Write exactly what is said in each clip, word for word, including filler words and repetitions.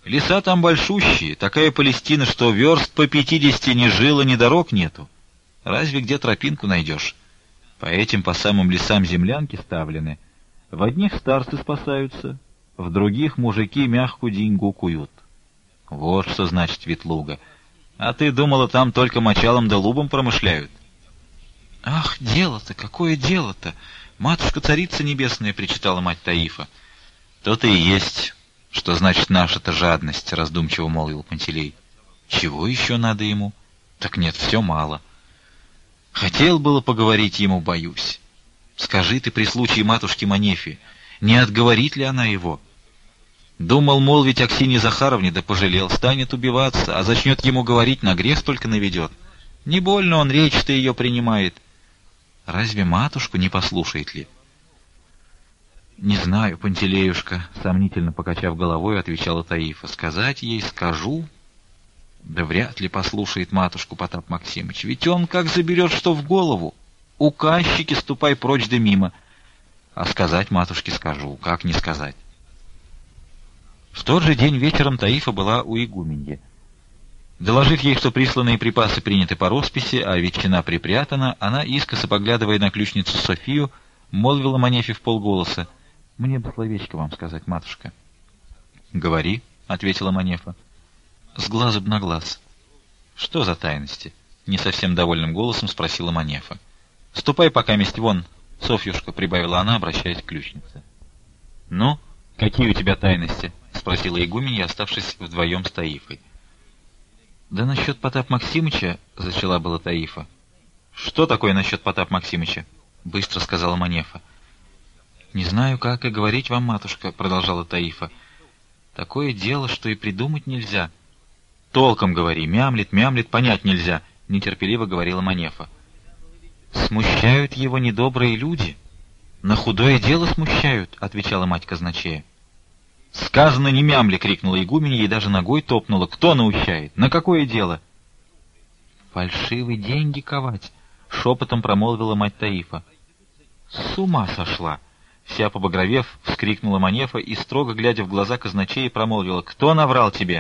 Леса там большущие, такая Палестина, что верст по пятидесяти ни жила, ни дорог нету. Разве где тропинку найдешь? По этим, по самым лесам землянки ставлены. В одних старцы спасаются, в других мужики мягкую деньгу куют. Вот что значит Ветлуга. А ты думала, там только мочалом да лубом промышляют? Ах, дело-то, какое дело-то! Матушка-царица небесная, причитала мать Таифа. То-то и есть, что значит наша-то жадность, раздумчиво молвил Пантелей. Чего еще надо ему? Так нет, все мало. Хотел было поговорить ему, боюсь. Скажи ты при случае матушке Манефе, не отговорит ли она его? Думал, молвить Аксинье Захаровне, да пожалел, станет убиваться, а зачнет ему говорить, на грех только наведет. Не больно он речь-то ее принимает. Разве матушку не послушает ли? Не знаю, Пантелеюшка, сомнительно покачав головой, отвечала Таифа. Сказать ей скажу, да вряд ли послушает матушку Потап Максимыч. Ведь он как заберет что в голову. Указчики, ступай прочь да мимо. А сказать матушке скажу, как не сказать. В тот же день вечером Таифа была у игуменьи. Доложив ей, что присланные припасы приняты по росписи, а ветчина припрятана, она, искоса поглядывая на ключницу Софию, молвила Манефе вполголоса: «Мне бы словечко вам сказать, матушка». «Говори», — ответила Манефа. «С глазу б на глаз». «Что за тайности?» — не совсем довольным голосом спросила Манефа. «Ступай пока месть вон, Софьюшка», — прибавила она, обращаясь к ключнице. «Ну, какие у тебя тайности?» — спросила игуменья, оставшись вдвоем с Таифой. «Да насчет Потап Максимыча», — зачала была Таифа. «Что такое насчет Потап Максимыча?» — быстро сказала Манефа. «Не знаю, как и говорить вам, матушка», — продолжала Таифа. «Такое дело, что и придумать нельзя». «Толком говори, мямлет, мямлет, понять нельзя», — нетерпеливо говорила Манефа. «Смущают его недобрые люди. На худое дело смущают», — отвечала мать казначея. «Сказано, не мямли!» — крикнула игуменья и даже ногой топнула. «Кто наущает? На какое дело?» «Фальшивые деньги ковать!» — шепотом промолвила мать Таифа. «С ума сошла!» — вся побагровев, вскрикнула Манефа и, строго глядя в глаза казначея, промолвила: «Кто наврал тебе?»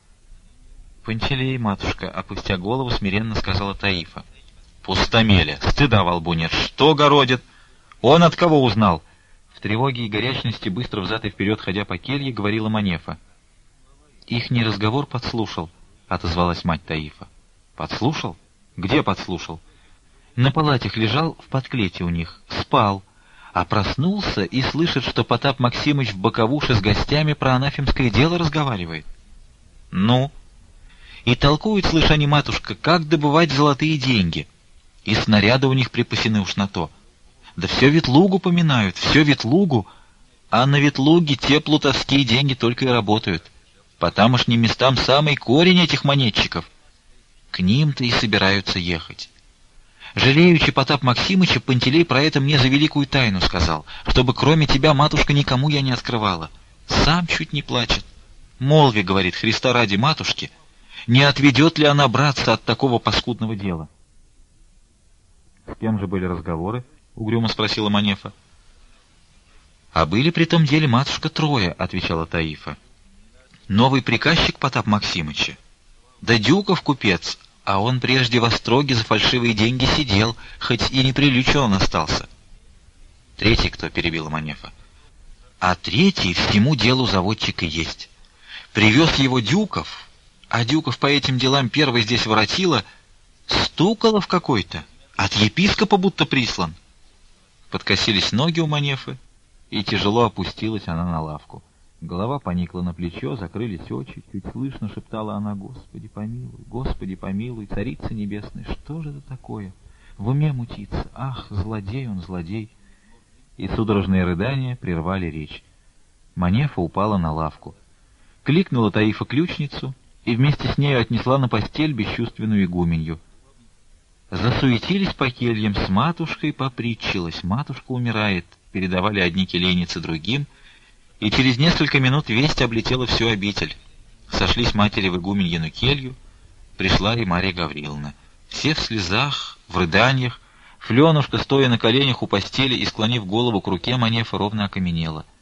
«Пантелей, матушка», — опустя голову, смиренно сказала Таифа. «Пустомеля! Стыда во лбу нет! Что городит? Он от кого узнал?» В тревоге и горячности, быстро взад и вперед ходя по келье, говорила Манефа. «Ихний разговор подслушал», — отозвалась мать Таифа. «Подслушал? Где подслушал?» «На палатях лежал в подклете у них, спал, а проснулся и слышит, что Потап Максимыч в боковуше с гостями про анафемское дело разговаривает». «Ну?» «И толкуют, слышь они, матушка, как добывать золотые деньги, и снаряды у них припасены уж на то. Да все Ветлугу поминают, все Ветлугу, а на Ветлуге те плутовские деньги только и работают. По тамошним местам самый корень этих монетчиков. К ним-то и собираются ехать. Жалеючи Потап Максимыча, Пантелей про это мне за великую тайну сказал, чтобы кроме тебя, матушка, никому я не открывала. Сам чуть не плачет. Молви, говорит, Христа ради матушки, не отведет ли она братца от такого паскудного дела?» «С кем же были разговоры?» — угрюмо спросила Манефа. «А были при том деле, матушка, трое», — отвечала Таифа. «Новый приказчик Потап Максимыча, да Дюков купец, а он прежде в остроге за фальшивые деньги сидел, хоть и неприличен он остался». «Третий кто?» — перебила Манефа. «А третий всему делу заводчик и есть. Привез его Дюков, а Дюков по этим делам первый здесь воротила, Стуколов какой-то, от епископа будто прислан». Подкосились ноги у Манефы, и тяжело опустилась она на лавку. Голова поникла на плечо, закрылись очи, чуть слышно шептала она: «Господи помилуй, Господи помилуй, Царица Небесная, что же это такое? В уме мутится, ах, злодей он, злодей!» И судорожные рыдания прервали речь. Манефа упала на лавку. Кликнула Таифа ключницу и вместе с нею отнесла на постель бесчувственную игуменью. Засуетились по кельям, с матушкой попритчилась. Матушка умирает, передавали одни келейницы другим, и через несколько минут весть облетела всю обитель. Сошлись матери в игуменьину келью, пришла и Марья Гавриловна. Все в слезах, в рыданиях. Фленушка, стоя на коленях у постели и склонив голову к руке, Манефа ровно окаменела.